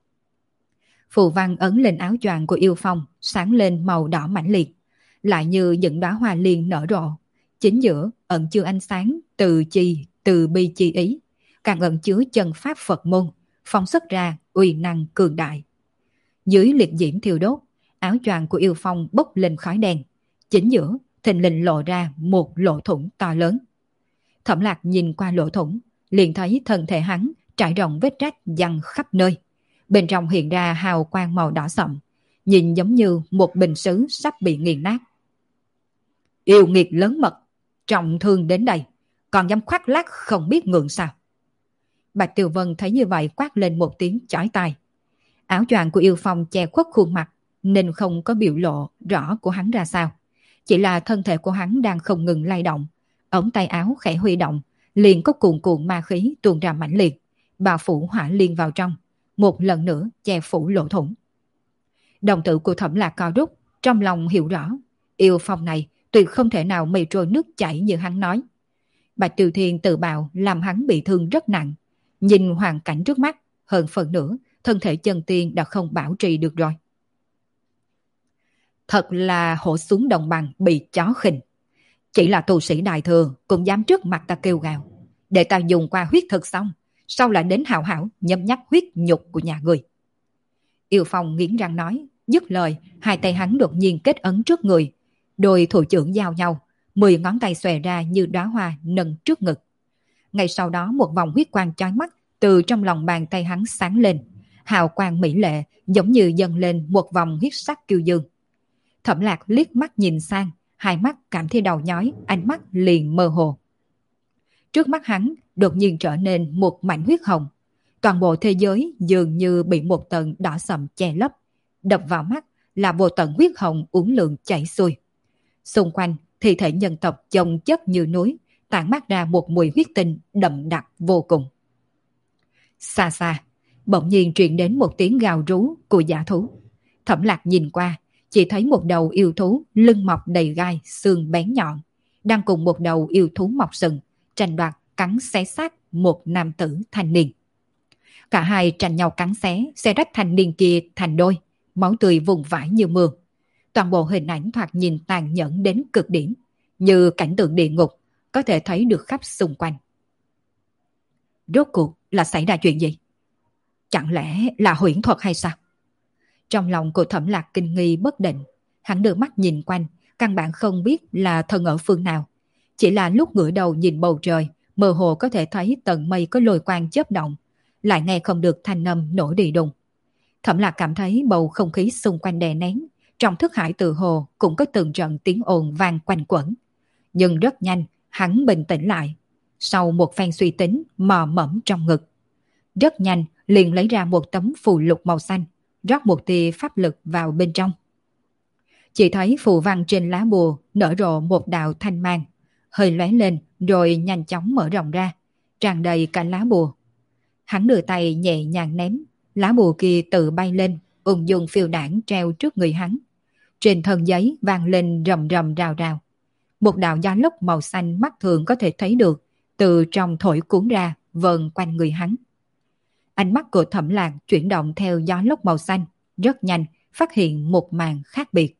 Phù văn ấn lên áo choàng của Yêu Phong sáng lên màu đỏ mãnh liệt, lại như những đóa hoa liên nở rộ. Chính giữa ẩn chứa ánh sáng từ bi chi ý, càng ẩn chứa chân pháp Phật môn, phóng xuất ra uy năng cường đại. Dưới liệt diễm thiêu đốt, áo choàng của Yêu Phong bốc lên khói đen, chính giữa thình lình lộ ra một lỗ thủng to lớn. Thẩm Lạc nhìn qua lỗ thủng, liền thấy thân thể hắn trải rộng vết rách văng khắp nơi, bên trong hiện ra hào quang màu đỏ sậm, nhìn giống như một bình sứ sắp bị nghiền nát. Yêu nghiệt lớn mật, trọng thương đến đây, còn dám khoác lác không biết ngượng sao? Bạch Tiêu Vân thấy như vậy quát lên một tiếng chói tai. Áo choàng của Yêu Phong che khuất khuôn mặt, nên không có biểu lộ rõ của hắn ra sao. Chỉ là thân thể của hắn đang không ngừng lay động, ống tay áo khẽ huy động, liền có cuồn cuộn ma khí tuôn ra mãnh liệt, bao phủ hỏa liên vào trong, một lần nữa che phủ lỗ thủng. Đồng tử của Thẩm Lạc co rút, trong lòng hiểu rõ, Yêu Phong này tuyệt không thể nào mây trôi nước chảy như hắn nói. Bạch Tiêu Thiên tự bào làm hắn bị thương rất nặng, nhìn hoàn cảnh trước mắt, hơn phần nữa thân thể chân tiên đã không bảo trì được rồi. Thật là hổ xuống đồng bằng bị chó khinh. Chỉ là tu sĩ đại thừa cũng dám trước mặt ta kêu gào, để ta dùng qua huyết thực xong, sau lại đến hảo hảo nhấm nhắc huyết nhục của nhà người. Yêu Phong nghiến răng nói, dứt lời, hai tay hắn đột nhiên kết ấn trước người, đôi thủ trưởng giao nhau, 10 ngón tay xòe ra như đóa hoa nâng trước ngực. Ngay sau đó một vòng huyết quang chói mắt từ trong lòng bàn tay hắn sáng lên, hào quang mỹ lệ giống như dâng lên một vòng huyết sắc kiêu dương. Thẩm Lạc liếc mắt nhìn sang, hai mắt cảm thấy đau nhói, ánh mắt liền mơ hồ. Trước mắt hắn đột nhiên trở nên một mảnh huyết hồng, toàn bộ thế giới dường như bị một tầng đỏ sậm che lấp, đập vào mắt là vô tận huyết hồng uốn lượn chảy xuôi. Xung quanh thi thể nhân tộc chồng chất như núi, tản mát ra một mùi huyết tinh đậm đặc vô cùng. Xa xa, bỗng nhiên truyền đến một tiếng gào rú của dã thú. Thẩm Lạc nhìn qua, chỉ thấy một đầu yêu thú lưng mọc đầy gai, xương bén nhọn, đang cùng một đầu yêu thú mọc sừng, tranh đoạt cắn xé xác một nam tử thanh niên. Cả hai tranh nhau cắn xé rách thanh niên kia thành đôi, máu tươi vùng vãi như mưa. Toàn bộ hình ảnh thoạt nhìn tàn nhẫn đến cực điểm, như cảnh tượng địa ngục, có thể thấy được khắp xung quanh. Rốt cuộc là xảy ra chuyện gì? Chẳng lẽ là huyễn thuật hay sao? Trong lòng của Thẩm Lạc kinh nghi bất định, hắn đưa mắt nhìn quanh, căn bản không biết là thân ở phương nào. Chỉ là lúc ngửa đầu nhìn bầu trời, mơ hồ có thể thấy tầng mây có lôi quang chớp động, lại nghe không được thanh âm nổ đi đùng. Thẩm Lạc cảm thấy bầu không khí xung quanh đè nén, trong thức hải tự hồ cũng có từng trận tiếng ồn vang quanh quẩn. Nhưng rất nhanh, hắn bình tĩnh lại. Sau một phen suy tính, mò mẫm trong ngực. Rất nhanh, liền lấy ra một tấm phù lục màu xanh, rót một tia pháp lực vào bên trong. Chỉ thấy phù văn trên lá bùa nở rộ một đạo thanh mang, hơi lóe lên rồi nhanh chóng mở rộng ra, tràn đầy cả lá bùa. Hắn đưa tay nhẹ nhàng ném, lá bùa kia tự bay lên, ung dung phiêu đảng treo trước người hắn. Trên thân giấy vang lên rầm rầm rào rào. Một đạo gió lốc màu xanh mắt thường có thể thấy được từ trong thổi cuốn ra vờn quanh người hắn. Ánh mắt của Thẩm Lạc chuyển động theo gió lốc màu xanh, rất nhanh phát hiện một màn khác biệt.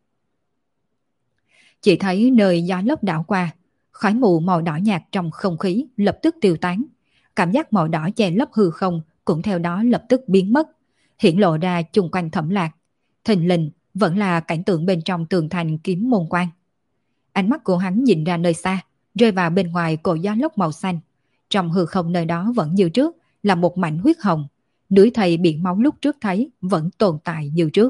Chỉ thấy nơi gió lốc đảo qua, khói mù màu đỏ nhạt trong không khí lập tức tiêu tán. Cảm giác màu đỏ che lấp hư không cũng theo đó lập tức biến mất, hiển lộ ra chung quanh Thẩm Lạc. Thình lình vẫn là cảnh tượng bên trong tường thành Kiếm Môn Quan. Ánh mắt của hắn nhìn ra nơi xa, rơi vào bên ngoài cổ gió lốc màu xanh. Trong hư không nơi đó vẫn như trước là một mảnh huyết hồng, núi thây biển máu lúc trước thấy vẫn tồn tại như trước.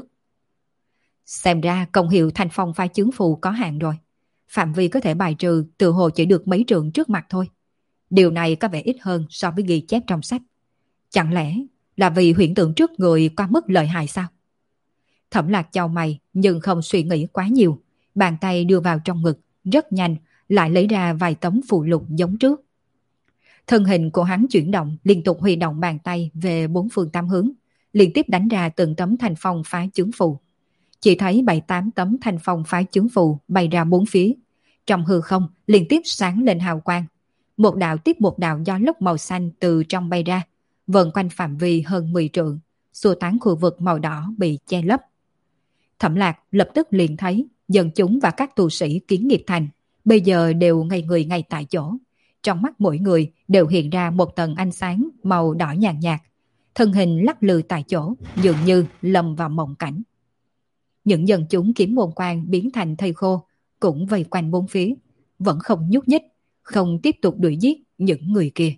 Xem ra công hiệu Thanh Phong phái chướng phù có hạn rồi. Phạm vi có thể bài trừ tự hồ chỉ được mấy trượng trước mặt thôi. Điều này có vẻ ít hơn so với ghi chép trong sách. Chẳng lẽ là vì huyễn tượng trước người quá mức lợi hại sao? Thẩm Lạc chau mày nhưng không suy nghĩ quá nhiều. Bàn tay đưa vào trong ngực, rất nhanh lại lấy ra vài tấm phù lục giống trước. Thân hình của hắn chuyển động, liên tục huy động bàn tay về bốn phương tám hướng, liên tiếp đánh ra từng tấm Thanh Phong phái chướng phù. Chỉ thấy 7-8 tấm Thanh Phong phái chướng phù bay ra bốn phía. Trong hư không liên tiếp sáng lên hào quang. Một đạo tiếp một đạo gió lốc màu xanh từ trong bay ra, vần quanh phạm vi hơn 10 trượng, xua tán khu vực màu đỏ bị che lấp. Thẩm Lạc lập tức liền thấy dân chúng và các tu sĩ Kiến Nghiệp Thành bây giờ đều ngây người ngay tại chỗ. Trong mắt mỗi người đều hiện ra một tầng ánh sáng màu đỏ nhàn nhạt, thân hình lắc lư tại chỗ, dường như lầm vào mộng cảnh. Những dân chúng Kiếm Môn Quan biến thành thây khô cũng vây quanh bốn phía, vẫn không nhúc nhích, không tiếp tục đuổi giết những người kia.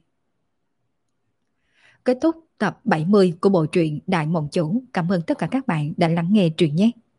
Kết thúc tập 70 của bộ truyện Đại Mộng Chủ. Cảm ơn tất cả các bạn đã lắng nghe truyện nhé.